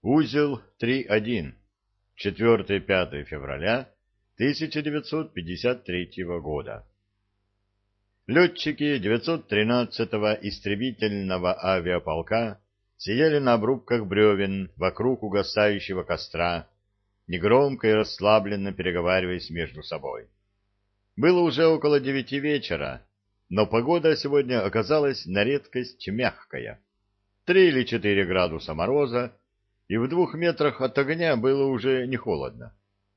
Узел 3.1. 4-5 февраля 1953 года. Летчики 913-го истребительного авиаполка сидели на обрубках бревен вокруг угасающего костра, негромко и расслабленно переговариваясь между собой. Было уже около 9 вечера, но погода сегодня оказалась на редкость мягкая. 3 или 4 градуса мороза, и в 2 метрах от огня было уже не холодно.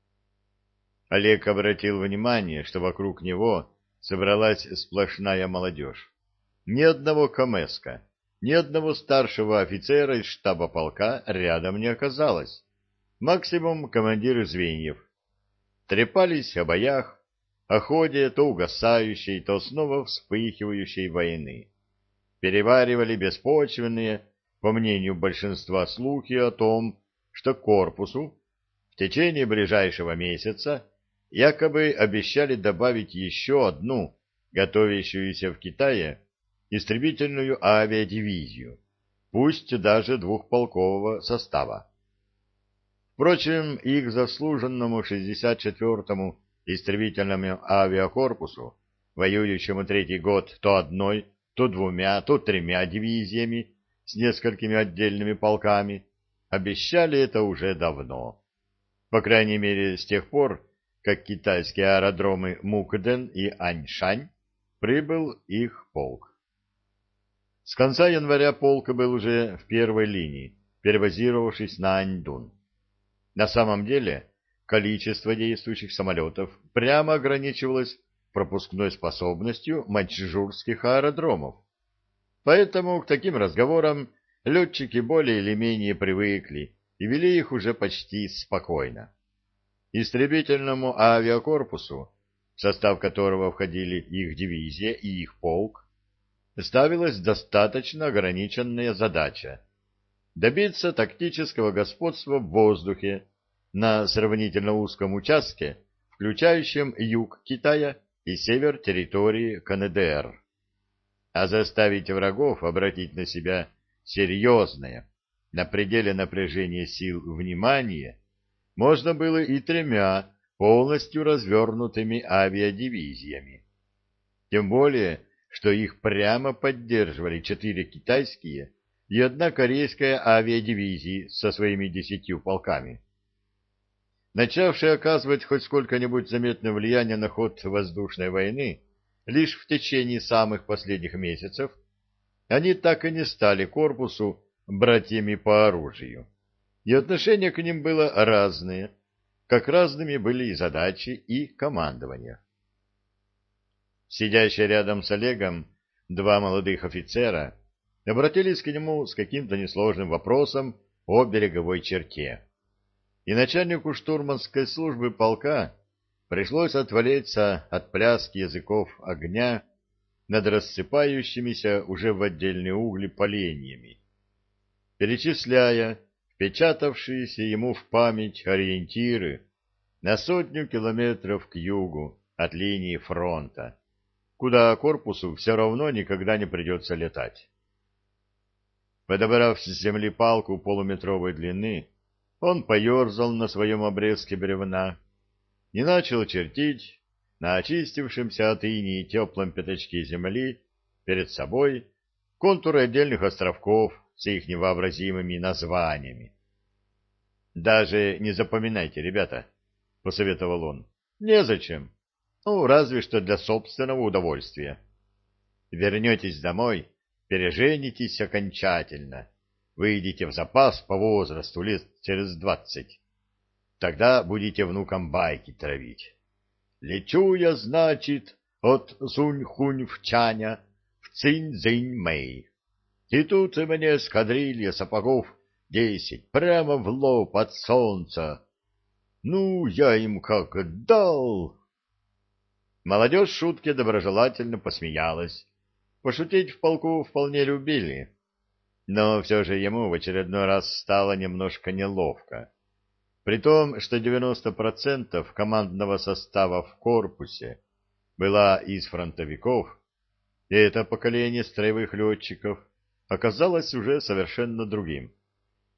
Олег обратил внимание, что вокруг него собралась сплошная молодежь. Ни одного камэска, ни одного старшего офицера из штаба полка рядом не оказалось. Максимум командиры звеньев. Трепались о боях, о ходе то угасающей, то снова вспыхивающей войны. Переваривали беспочвенные, по мнению большинства, слухи о том, что корпусу в течение ближайшего месяца якобы обещали добавить еще одну, готовящуюся в Китае, истребительную авиадивизию, пусть даже двухполкового состава. Впрочем, их заслуженному 64-му истребительному авиакорпусу, воюющему третий год то одной, то двумя, то тремя дивизиями с несколькими отдельными полками, обещали это уже давно. По крайней мере, с тех пор, как китайские аэродромы Мукден и Аньшань прибыл их полк. С конца января полк был уже в первой линии, перебазировавшись на Аньдун. На самом деле, количество действующих самолетов прямо ограничивалось пропускной способностью маньчжурских аэродромов. Поэтому к таким разговорам летчики более или менее привыкли и вели их уже почти спокойно. Истребительному авиакорпусу, в состав которого входили их дивизия и их полк, ставилась достаточно ограниченная задача — добиться тактического господства в воздухе на сравнительно узком участке, включающем юг Китая и север территории КНДР. А заставить врагов обратить на себя серьезное, на пределе напряжения сил внимание можно было и 3 полностью развернутыми авиадивизиями. Тем более, что их прямо поддерживали 4 китайские и 1 корейская авиадивизии со своими 10 полками. Начавшие оказывать хоть сколько-нибудь заметное влияние на ход воздушной войны лишь в течение самых последних месяцев, они так и не стали корпусу братьями по оружию, и отношение к ним было разное, как разными были и задачи, и командование. Сидящие рядом с Олегом 2 молодых офицера обратились к нему с каким-то несложным вопросом о береговой черте, и начальнику штурманской службы полка пришлось отвлечься от пляски языков огня над рассыпающимися уже в отдельные угли поленьями, перечисляя впечатавшиеся ему в память ориентиры на 100 километров к югу от линии фронта, куда корпусу все равно никогда не придется летать. Подобрав с земли палку полуметровой длины, он поерзал на своем обрезке бревна и начал чертить на очистившемся от инеи теплом пятачке земли перед собой контуры отдельных островков с их невообразимыми названиями. «Даже не запоминайте, ребята», — посоветовал он. «Незачем. Ну, разве что для собственного удовольствия. Вернетесь домой, переженитесь окончательно, выйдете в запас по возрасту лет через 20. Тогда будете внукам байки травить. Лечу я, значит, от Сунь-Хунь-Вчаня в Цинь-Дзинь-Мэй. И тут мне эскадрилья сапогов 10 прямо в лоб от солнца. Ну, я им как дал!» Молодежь шутки доброжелательно посмеялась. Пошутить в полку вполне любили. Но все же ему в очередной раз стало немножко неловко. При том, что 90% командного состава в корпусе была из фронтовиков, и это поколение строевых летчиков оказалось уже совершенно другим.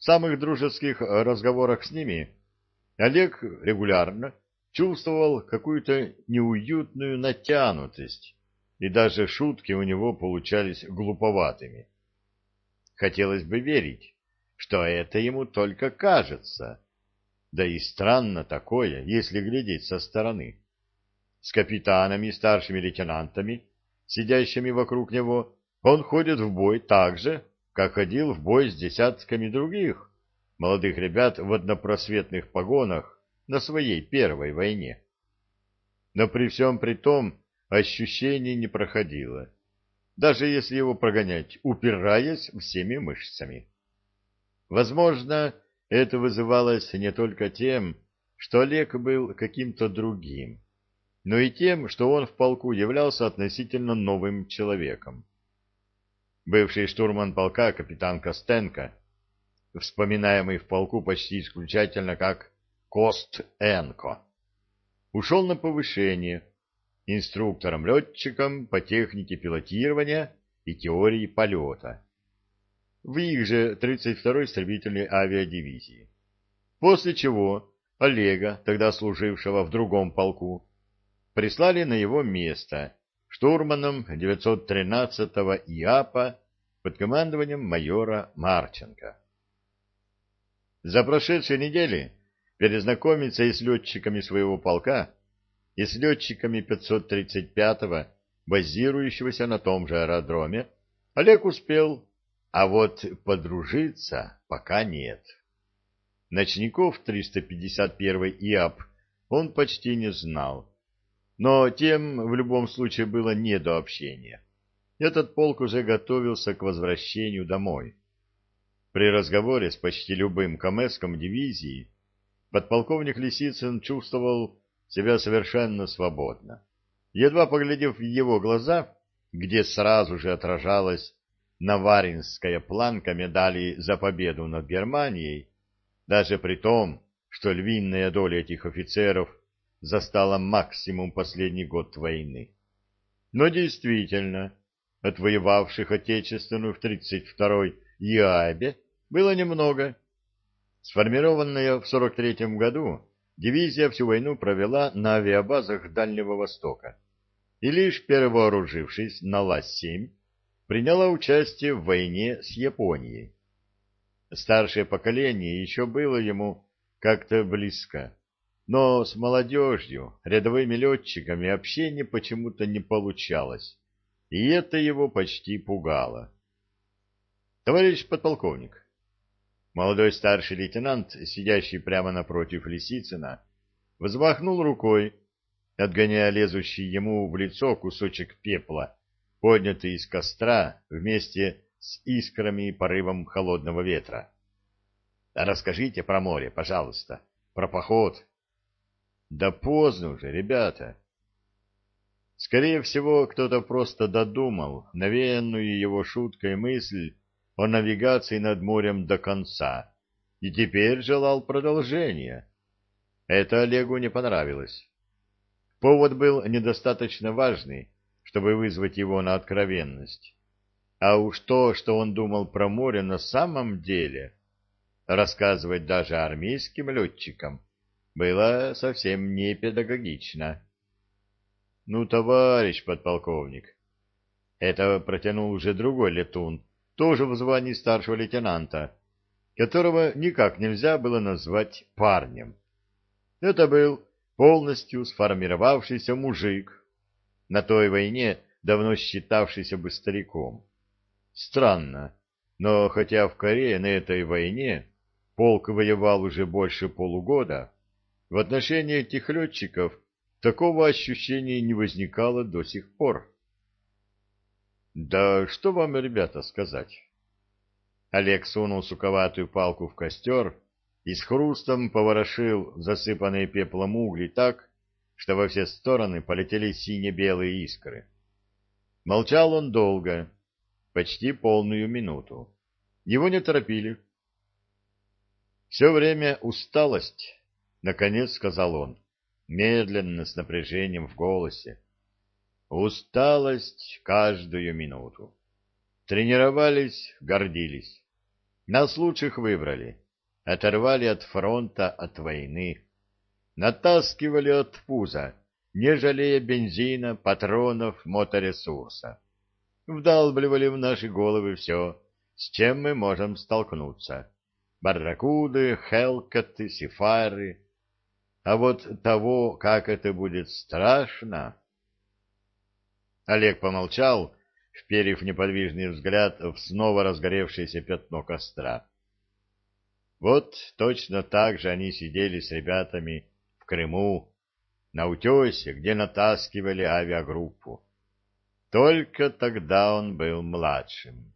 самых дружеских разговорах с ними Олег регулярно чувствовал какую-то неуютную натянутость, и даже шутки у него получались глуповатыми. Хотелось бы верить, что это ему только кажется. Да и странно такое, если глядеть со стороны. С капитанами и старшими лейтенантами, сидящими вокруг него, он ходит в бой так же, как ходил в бой с десятками других молодых ребят в однопросветных погонах на своей первой войне. Но при всем при том ощущение не проходило, даже если его прогонять, упираясь всеми мышцами. Возможно, это вызывалось не только тем, что Олег был каким-то другим, но и тем, что он в полку являлся относительно новым человеком. Бывший штурман полка капитан Костенко, вспоминаемый в полку почти исключительно как Кост-Энко, ушел на повышение инструктором-летчиком по технике пилотирования и теории полета в их же 32-й истребительной авиадивизии, после чего Олега, тогда служившего в другом полку, прислали на его место штурманом 913-го ИАПа под командованием майора Марченко. За прошедшие недели перезнакомиться и с летчиками своего полка, и с летчиками 535-го, базирующегося на том же аэродроме, Олег успел, а вот подружиться пока нет. Ночников 351-й ИАП он почти не знал, но тем в любом случае было не до общения. Этот полк уже готовился к возвращению домой. При разговоре с почти любым камэском дивизии подполковник Лисицын чувствовал себя совершенно свободно. Едва поглядев в его глаза, где сразу же отражалась наваринская планка медали за победу над Германией, даже при том, что львиная доля этих офицеров застала максимум последний год войны. Но действительно, отвоевавших отечественную в 32-й ИАБе было немного. Сформированная в 43-м году, дивизия всю войну провела на авиабазах Дальнего Востока и лишь перевооружившись на Ла-7, приняла участие в войне с Японией. Старшее поколение еще было ему как-то близко, но с молодежью, рядовыми летчиками общение почему-то не получалось, и это его почти пугало. «Товарищ подполковник», молодой старший лейтенант, сидящий прямо напротив Лисицына, взмахнул рукой, отгоняя лезущий ему в лицо кусочек пепла, поднятый из костра вместе с искрами и порывом холодного ветра. «Расскажите про море, пожалуйста, про поход». «Да поздно уже, ребята». Скорее всего, кто-то просто додумал навеянную его шуткой мысль о навигации над морем до конца и теперь желал продолжения. Это Олегу не понравилось. Повод был недостаточно важный, чтобы вызвать его на откровенность. А уж то, что он думал про море на самом деле, рассказывать даже армейским летчикам было совсем не педагогично. «Ну, товарищ подполковник», это протянул уже другой летун, тоже в звании старшего лейтенанта, которого никак нельзя было назвать парнем. Это был полностью сформировавшийся мужик, на той войне давно считавшийся бы стариком. Странно, но хотя в Корее на этой войне полк воевал уже больше полугода, в отношении этих летчиков такого ощущения не возникало до сих пор. «Да что вам, ребята, сказать?» Олег сунул суковатую палку в костер и с хрустом поворошил засыпанные пеплом угли так, что во все стороны полетели сине-белые искры. Молчал он долго, почти полную минуту. Его не торопили. «Все время усталость», — наконец сказал он, медленно, с напряжением в голосе. «Усталость каждую минуту. Тренировались, гордились. Нас лучших выбрали, оторвали от фронта, от войны, натаскивали от пуза, не жалея бензина, патронов, моторесурса. Вдалбливали в наши головы все, с чем мы можем столкнуться. Барракуды, хелкоты, сифары. А вот того, как это будет страшно... Олег помолчал, вперев неподвижный взгляд в снова разгоревшееся пятно костра. Вот точно так же они сидели с ребятами в Крыму, на утесе, где натаскивали авиагруппу. Только тогда он был младшим.